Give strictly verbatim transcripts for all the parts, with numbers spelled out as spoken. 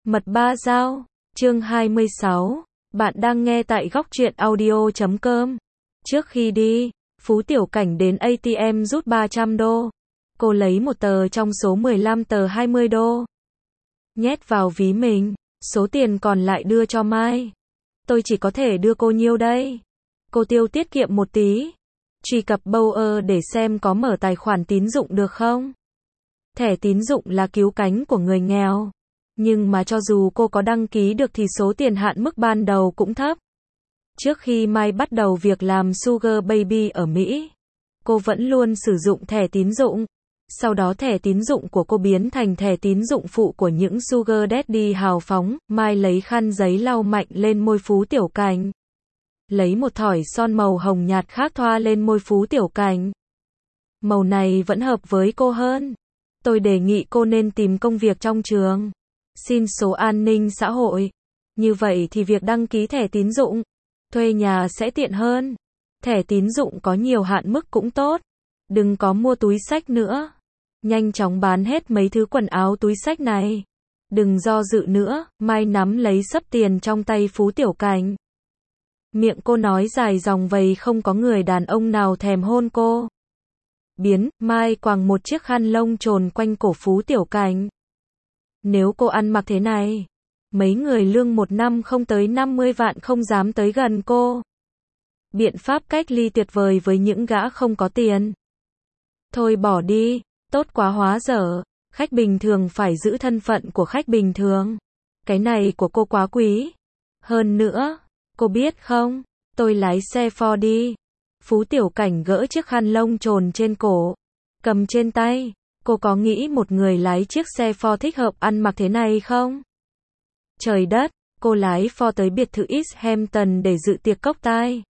Mật ba dao, chương hai mươi sáu. Bạn đang nghe tại góc truyện audio chấm com. Trước khi đi, Phú Tiểu Cảnh đến a tê em rút ba trăm đô. Cô lấy một tờ trong số mười lăm tờ hai mươi đô. Nhét vào ví mình, số tiền còn lại đưa cho Mai. Tôi chỉ có thể đưa cô nhiêu đây? Cô tiêu tiết kiệm một tí. Truy cập Bauer để xem có mở tài khoản tín dụng được không? Thẻ tín dụng là cứu cánh của người nghèo. Nhưng mà cho dù cô có đăng ký được thì số tiền hạn mức ban đầu cũng thấp. Trước khi Mai bắt đầu việc làm Sugar Baby ở Mỹ, cô vẫn luôn sử dụng thẻ tín dụng. Sau đó thẻ tín dụng của cô biến thành thẻ tín dụng phụ của những Sugar Daddy hào phóng. Mai lấy khăn giấy lau mạnh lên môi Phú Tiểu Cảnh. Lấy một thỏi son màu hồng nhạt khác thoa lên môi Phú Tiểu Cảnh. Màu này vẫn hợp với cô hơn. Tôi đề nghị cô nên tìm công việc trong trường. Xin số an ninh xã hội. Như vậy thì việc đăng ký thẻ tín dụng, thuê nhà sẽ tiện hơn. Thẻ tín dụng có nhiều hạn mức cũng tốt. Đừng có mua túi xách nữa. Nhanh chóng bán hết mấy thứ quần áo túi xách này. Đừng do dự nữa. Mai nắm lấy xấp tiền trong tay Phú Tiểu Cảnh. Miệng cô nói dài dòng vầy, không có người đàn ông nào thèm hôn cô. Biến, Mai quàng một chiếc khăn lông trồn quanh cổ Phú Tiểu Cảnh. Nếu cô ăn mặc thế này, mấy người lương một năm không tới năm mươi vạn không dám tới gần cô. Biện pháp cách ly tuyệt vời với những gã không có tiền. Thôi bỏ đi, tốt quá hóa dở, khách bình thường phải giữ thân phận của khách bình thường. Cái này của cô quá quý. Hơn nữa, cô biết không, tôi lái xe Ford đi. Phú Tiểu Cảnh gỡ chiếc khăn lông trồn trên cổ, cầm trên tay. Cô có nghĩ một người lái chiếc xe Ford thích hợp ăn mặc thế này không? Trời đất, cô lái Ford tới biệt thự East Hampton để dự tiệc cốc tai.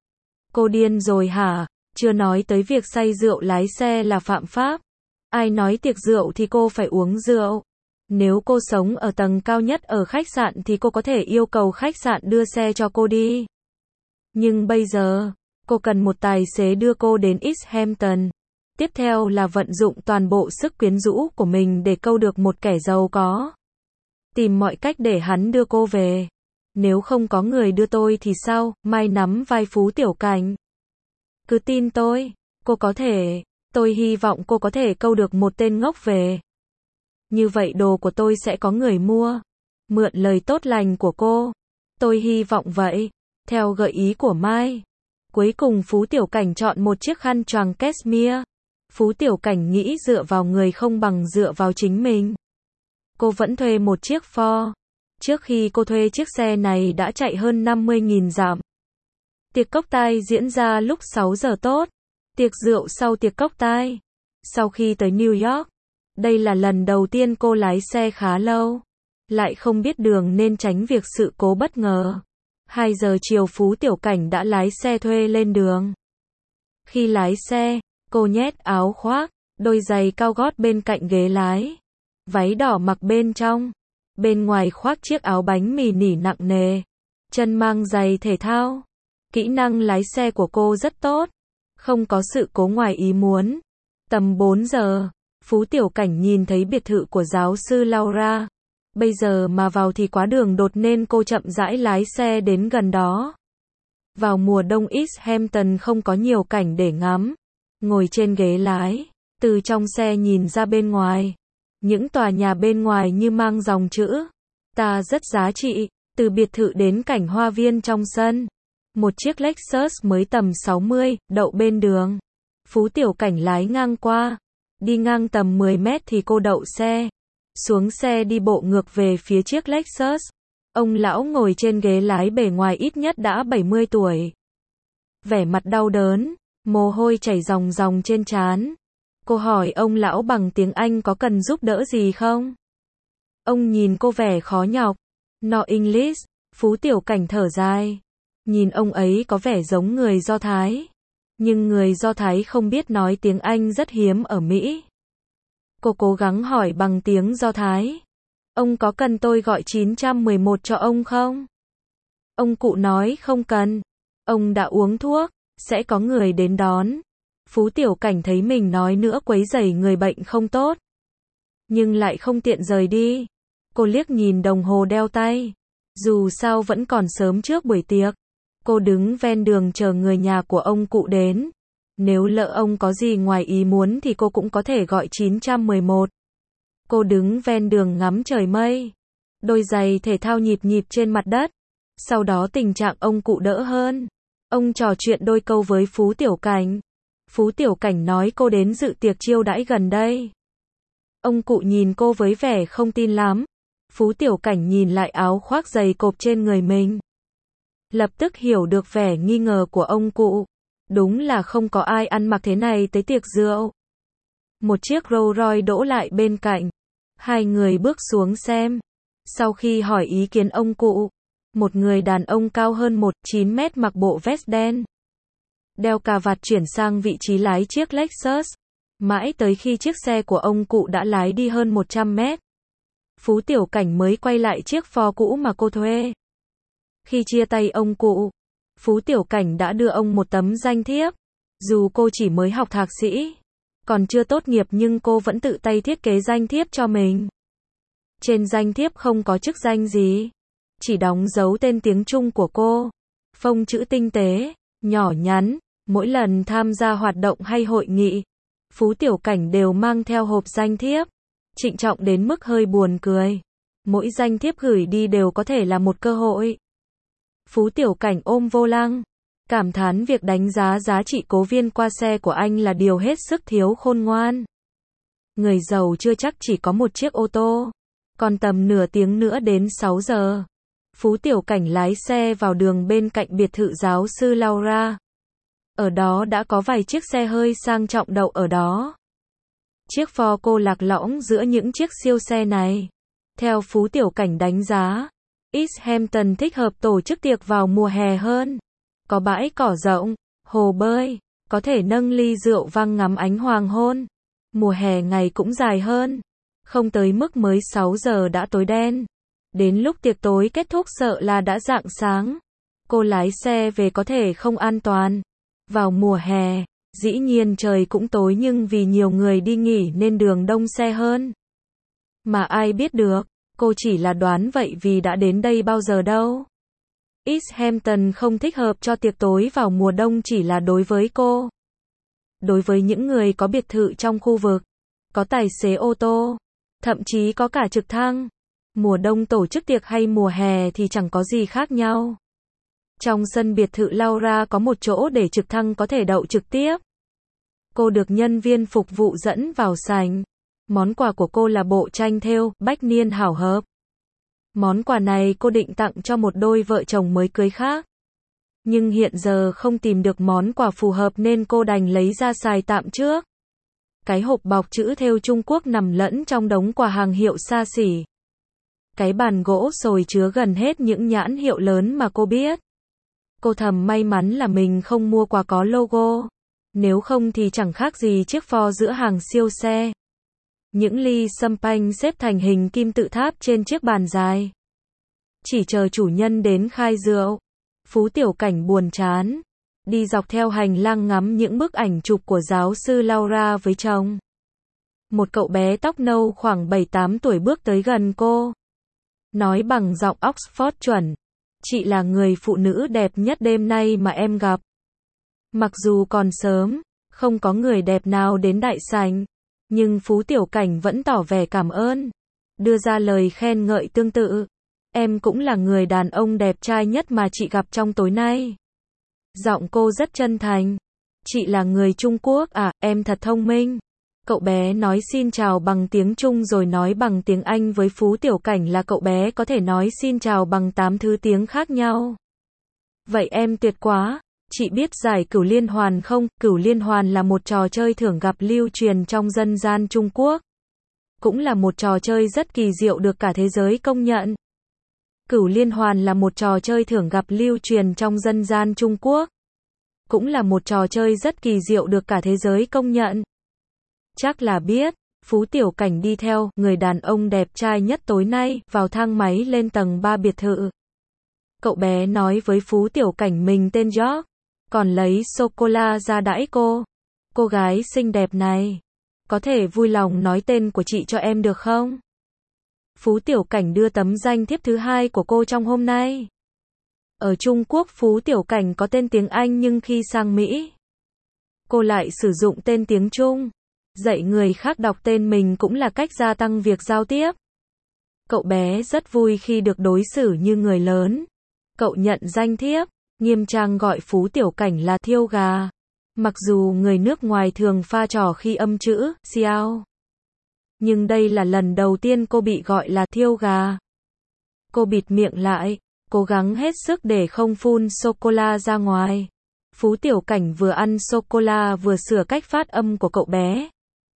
Cô điên rồi hả? Chưa nói tới việc say rượu lái xe là phạm pháp. Ai nói tiệc rượu thì cô phải uống rượu. Nếu cô sống ở tầng cao nhất ở khách sạn thì cô có thể yêu cầu khách sạn đưa xe cho cô đi. Nhưng bây giờ, cô cần một tài xế đưa cô đến East Hampton. Tiếp theo là vận dụng toàn bộ sức quyến rũ của mình để câu được một kẻ giàu có. Tìm mọi cách để hắn đưa cô về. Nếu không có người đưa tôi thì sao? Mai nắm vai Phú Tiểu Cảnh. Cứ tin tôi, cô có thể. Tôi hy vọng cô có thể câu được một tên ngốc về. Như vậy đồ của tôi sẽ có người mua. Mượn lời tốt lành của cô. Tôi hy vọng vậy. Theo gợi ý của Mai. Cuối cùng Phú Tiểu Cảnh chọn một chiếc khăn choàng cashmere. Phú Tiểu Cảnh nghĩ dựa vào người không bằng dựa vào chính mình. Cô vẫn thuê một chiếc Ford. Trước khi cô thuê chiếc xe này đã chạy hơn năm mươi nghìn dặm. Tiệc cốc tai diễn ra lúc sáu giờ tốt. Tiệc rượu sau tiệc cốc tai. Sau khi tới New York, đây là lần đầu tiên cô lái xe khá lâu. Lại không biết đường nên tránh việc sự cố bất ngờ. hai giờ chiều Phú Tiểu Cảnh đã lái xe thuê lên đường. Khi lái xe, cô nhét áo khoác, đôi giày cao gót bên cạnh ghế lái. Váy đỏ mặc bên trong. Bên ngoài khoác chiếc áo bánh mì nỉ nặng nề. Chân mang giày thể thao. Kỹ năng lái xe của cô rất tốt. Không có sự cố ngoài ý muốn. Tầm bốn giờ, Phú Tiểu Cảnh nhìn thấy biệt thự của giáo sư Laura. Bây giờ mà vào thì quá đường đột nên cô chậm rãi lái xe đến gần đó. Vào mùa đông East Hampton không có nhiều cảnh để ngắm. Ngồi trên ghế lái, từ trong xe nhìn ra bên ngoài. Những tòa nhà bên ngoài như mang dòng chữ ta rất giá trị, từ biệt thự đến cảnh hoa viên trong sân. Một chiếc Lexus mới tầm sáu mươi, đậu bên đường. Phú Tiểu Cảnh lái ngang qua. Đi ngang tầm mười mét thì cô đậu xe. Xuống xe đi bộ ngược về phía chiếc Lexus. Ông lão ngồi trên ghế lái bề ngoài ít nhất đã bảy mươi tuổi. Vẻ mặt đau đớn, mồ hôi chảy ròng ròng trên trán. Cô hỏi ông lão bằng tiếng Anh có cần giúp đỡ gì không? Ông nhìn cô vẻ khó nhọc. No English. Phú Tiểu Cảnh thở dài. Nhìn ông ấy có vẻ giống người Do Thái. Nhưng người Do Thái không biết nói tiếng Anh rất hiếm ở Mỹ. Cô cố gắng hỏi bằng tiếng Do Thái. Ông có cần tôi gọi chín một một cho ông không? Ông cụ nói không cần. Ông đã uống thuốc, sẽ có người đến đón. Phú Tiểu Cảnh thấy mình nói nữa quấy rầy người bệnh không tốt. Nhưng lại không tiện rời đi. Cô liếc nhìn đồng hồ đeo tay. Dù sao vẫn còn sớm trước buổi tiệc. Cô đứng ven đường chờ người nhà của ông cụ đến. Nếu lỡ ông có gì ngoài ý muốn thì cô cũng có thể gọi chín một một. Cô đứng ven đường ngắm trời mây. Đôi giày thể thao nhịp nhịp trên mặt đất. Sau đó tình trạng ông cụ đỡ hơn. Ông trò chuyện đôi câu với Phú Tiểu Cảnh. Phú Tiểu Cảnh nói cô đến dự tiệc chiêu đãi gần đây. Ông cụ nhìn cô với vẻ không tin lắm. Phú Tiểu Cảnh nhìn lại áo khoác dày cộp trên người mình. Lập tức hiểu được vẻ nghi ngờ của ông cụ. Đúng là không có ai ăn mặc thế này tới tiệc rượu. Một chiếc Rolls Royce đỗ lại bên cạnh. Hai người bước xuống xem. Sau khi hỏi ý kiến ông cụ, một người đàn ông cao hơn một chín mét mặc bộ vest đen, đeo cà vạt chuyển sang vị trí lái chiếc Lexus. Mãi tới khi chiếc xe của ông cụ đã lái đi hơn một trăm mét, Phú Tiểu Cảnh mới quay lại chiếc Ford cũ mà cô thuê. Khi chia tay ông cụ, Phú Tiểu Cảnh đã đưa ông một tấm danh thiếp. Dù cô chỉ mới học thạc sĩ, còn chưa tốt nghiệp nhưng cô vẫn tự tay thiết kế danh thiếp cho mình. Trên danh thiếp không có chức danh gì, chỉ đóng dấu tên tiếng Trung của cô. Phông chữ tinh tế, nhỏ nhắn. Mỗi lần tham gia hoạt động hay hội nghị, Phú Tiểu Cảnh đều mang theo hộp danh thiếp. Trịnh trọng đến mức hơi buồn cười. Mỗi danh thiếp gửi đi đều có thể là một cơ hội. Phú Tiểu Cảnh ôm vô lăng, cảm thán việc đánh giá giá trị cố viên qua xe của anh là điều hết sức thiếu khôn ngoan. Người giàu chưa chắc chỉ có một chiếc ô tô. Còn tầm nửa tiếng nữa đến sáu giờ, Phú Tiểu Cảnh lái xe vào đường bên cạnh biệt thự giáo sư Laura. Ở đó đã có vài chiếc xe hơi sang trọng đậu ở đó. Chiếc Ford cô lạc lõng giữa những chiếc siêu xe này. Theo Phú Tiểu Cảnh đánh giá, East Hampton thích hợp tổ chức tiệc vào mùa hè hơn. Có bãi cỏ rộng, hồ bơi, có thể nâng ly rượu vang ngắm ánh hoàng hôn. Mùa hè ngày cũng dài hơn, không tới mức mới sáu giờ đã tối đen. Đến lúc tiệc tối kết thúc sợ là đã rạng sáng. Cô lái xe về có thể không an toàn. Vào mùa hè, dĩ nhiên trời cũng tối nhưng vì nhiều người đi nghỉ nên đường đông xe hơn. Mà ai biết được, cô chỉ là đoán vậy vì đã đến đây bao giờ đâu. East Hampton không thích hợp cho tiệc tối vào mùa đông chỉ là đối với cô. Đối với những người có biệt thự trong khu vực, có tài xế ô tô, thậm chí có cả trực thăng. Mùa đông tổ chức tiệc hay mùa hè thì chẳng có gì khác nhau. Trong sân biệt thự Laura có một chỗ để trực thăng có thể đậu trực tiếp. Cô được nhân viên phục vụ dẫn vào sảnh. Món quà của cô là bộ tranh thêu bách niên hảo hợp. Món quà này cô định tặng cho một đôi vợ chồng mới cưới khác. Nhưng hiện giờ không tìm được món quà phù hợp nên cô đành lấy ra xài tạm trước. Cái hộp bọc chữ thêu Trung Quốc nằm lẫn trong đống quà hàng hiệu xa xỉ. Cái bàn gỗ sồi chứa gần hết những nhãn hiệu lớn mà cô biết. Cô thầm may mắn là mình không mua quà có logo. Nếu không thì chẳng khác gì chiếc Ford giữa hàng siêu xe. Những ly champagne xếp thành hình kim tự tháp trên chiếc bàn dài. Chỉ chờ chủ nhân đến khai rượu. Phú Tiểu Cảnh buồn chán. Đi dọc theo hành lang ngắm những bức ảnh chụp của giáo sư Laura với chồng. Một cậu bé tóc nâu khoảng bảy tám tuổi bước tới gần cô. Nói bằng giọng Oxford chuẩn. Chị là người phụ nữ đẹp nhất đêm nay mà em gặp. Mặc dù còn sớm, không có người đẹp nào đến đại sảnh, nhưng Phú Tiểu Cảnh vẫn tỏ vẻ cảm ơn. Đưa ra lời khen ngợi tương tự. Em cũng là người đàn ông đẹp trai nhất mà chị gặp trong tối nay. Giọng cô rất chân thành. Chị là người Trung Quốc à, em thật thông minh. Cậu bé nói xin chào bằng tiếng Trung rồi nói bằng tiếng Anh với Phú Tiểu Cảnh là cậu bé có thể nói xin chào bằng tám thứ tiếng khác nhau. Vậy em tuyệt quá. Chị biết giải Cửu Liên Hoàn không? Cửu Liên Hoàn là một trò chơi thưởng gặp lưu truyền trong dân gian Trung Quốc. Cũng là một trò chơi rất kỳ diệu được cả thế giới công nhận. Cửu Liên Hoàn là một trò chơi thưởng gặp lưu truyền trong dân gian Trung Quốc. Cũng là một trò chơi rất kỳ diệu được cả thế giới công nhận. Chắc là biết, Phú Tiểu Cảnh đi theo người đàn ông đẹp trai nhất tối nay vào thang máy lên tầng ba biệt thự. Cậu bé nói với Phú Tiểu Cảnh mình tên George, còn lấy sô-cô-la ra đãi cô. Cô gái xinh đẹp này, có thể vui lòng nói tên của chị cho em được không? Phú Tiểu Cảnh đưa tấm danh thiếp thứ hai của cô trong hôm nay. Ở Trung Quốc Phú Tiểu Cảnh có tên tiếng Anh nhưng khi sang Mỹ, cô lại sử dụng tên tiếng Trung. Dạy người khác đọc tên mình cũng là cách gia tăng việc giao tiếp. Cậu bé rất vui khi được đối xử như người lớn. Cậu nhận danh thiếp, nghiêm trang gọi Phú Tiểu Cảnh là Thiêu Gà. Mặc dù người nước ngoài thường pha trò khi âm chữ xiao, nhưng đây là lần đầu tiên cô bị gọi là Thiêu Gà. Cô bịt miệng lại, cố gắng hết sức để không phun sô-cô-la ra ngoài. Phú Tiểu Cảnh vừa ăn sô-cô-la vừa sửa cách phát âm của cậu bé.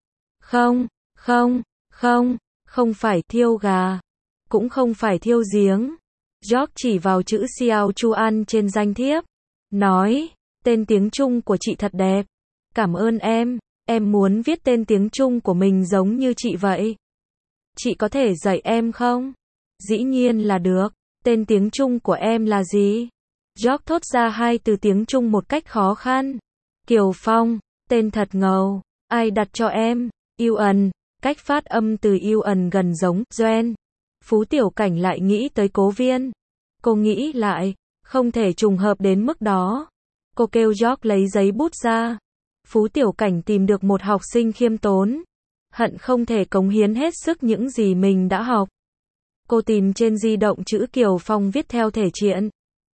Không, không, không, không phải thiêu gà, cũng không phải thiêu giếng. George chỉ vào chữ Xiao Chuan trên danh thiếp, nói, tên tiếng Trung của chị thật đẹp. Cảm ơn em, em muốn viết tên tiếng Trung của mình giống như chị vậy. Chị có thể dạy em không? Dĩ nhiên là được. Tên tiếng Trung của em là gì? George thốt ra hai từ tiếng Trung một cách khó khăn. Kiều Phong, tên thật ngầu. Ai đặt cho em? Yêu ẩn, cách phát âm từ yêu ẩn gần giống Doan. Phú Tiểu Cảnh lại nghĩ tới Cố Viên. Cô nghĩ lại, không thể trùng hợp đến mức đó. Cô kêu George lấy giấy bút ra. Phú Tiểu Cảnh tìm được một học sinh khiêm tốn, hận không thể cống hiến hết sức những gì mình đã học. Cô tìm trên di động chữ Kiều Phong viết theo thể triện,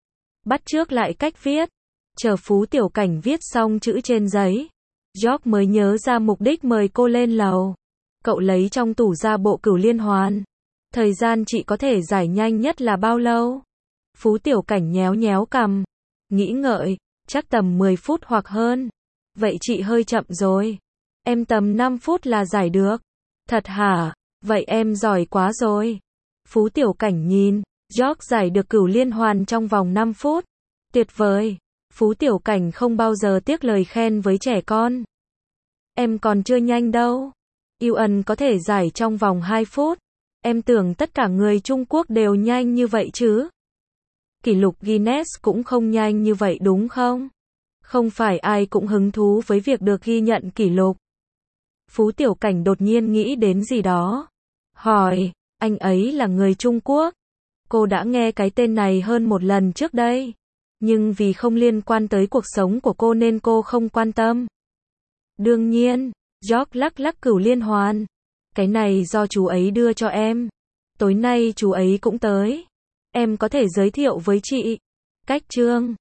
bắt chước lại cách viết. Chờ Phú Tiểu Cảnh viết xong chữ trên giấy, George mới nhớ ra mục đích mời cô lên lầu. Cậu lấy trong tủ ra bộ cửu liên hoàn. Thời gian chị có thể giải nhanh nhất là bao lâu? Phú Tiểu Cảnh nhéo nhéo cằm, nghĩ ngợi, chắc tầm mười phút hoặc hơn. Vậy chị hơi chậm rồi. Em tầm năm phút là giải được. Thật hả? Vậy em giỏi quá rồi. Phú Tiểu Cảnh nhìn, George giải được cửu liên hoàn trong vòng năm phút. Tuyệt vời. Phú Tiểu Cảnh không bao giờ tiếc lời khen với trẻ con. Em còn chưa nhanh đâu. Yêu ẩn có thể giải trong vòng hai phút. Em tưởng tất cả người Trung Quốc đều nhanh như vậy chứ? Kỷ lục Guinness cũng không nhanh như vậy đúng không? Không phải ai cũng hứng thú với việc được ghi nhận kỷ lục. Phú Tiểu Cảnh đột nhiên nghĩ đến gì đó. Hỏi, anh ấy là người Trung Quốc. Cô đã nghe cái tên này hơn một lần trước đây. Nhưng vì không liên quan tới cuộc sống của cô nên cô không quan tâm. Đương nhiên, George lắc lắc cửu liên hoàn. Cái này do chú ấy đưa cho em. Tối nay chú ấy cũng tới. Em có thể giới thiệu với chị. Cách chương